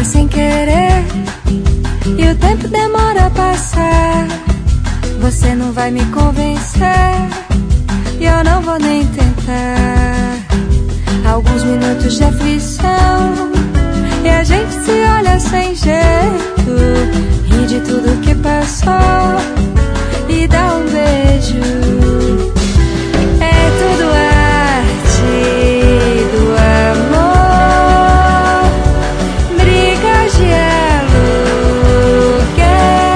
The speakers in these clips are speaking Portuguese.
corre sem querer e o tempo demora a passar. Você não vai me convencer e eu não vou nem tentar. Alguns minutos de aflição e a gente se olha sem jeito, ri de tudo que passou e dá um beijo. É tudo arte do amor, brigas de aluguel.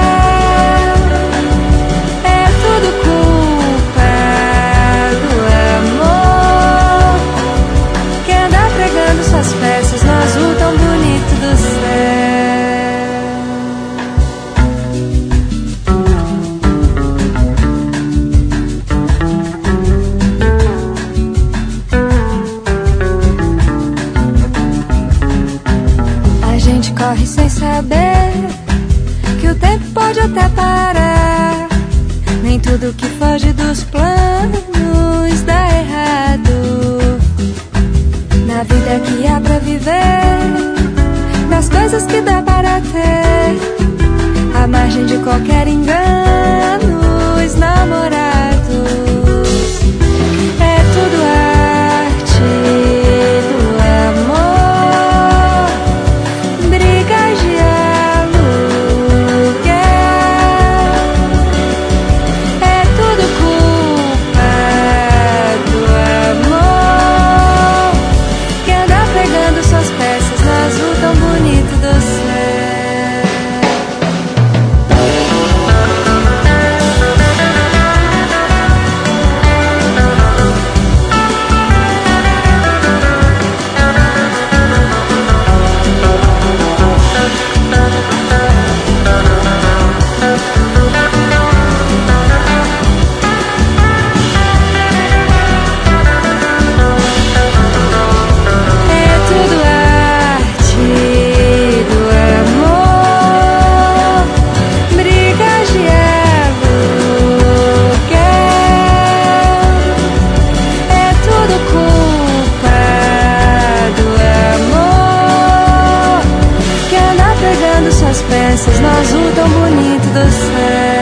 É tudo culpa do amor que anda pregando suas peças no azul tão bonito do céu. Corre sem saber que o tempo pode até parar. Nem tudo que foge dos planos dá errado. Na vida que há pra viver, nas coisas que dá para ter, à margem de qualquer engano, os namorados. É tudo arte do amor, brigas de aluguel. É tudo culpa do amor que anda pregando suas peças no azul tão bonito do céu. Suas peças no azul tão bonito do céu.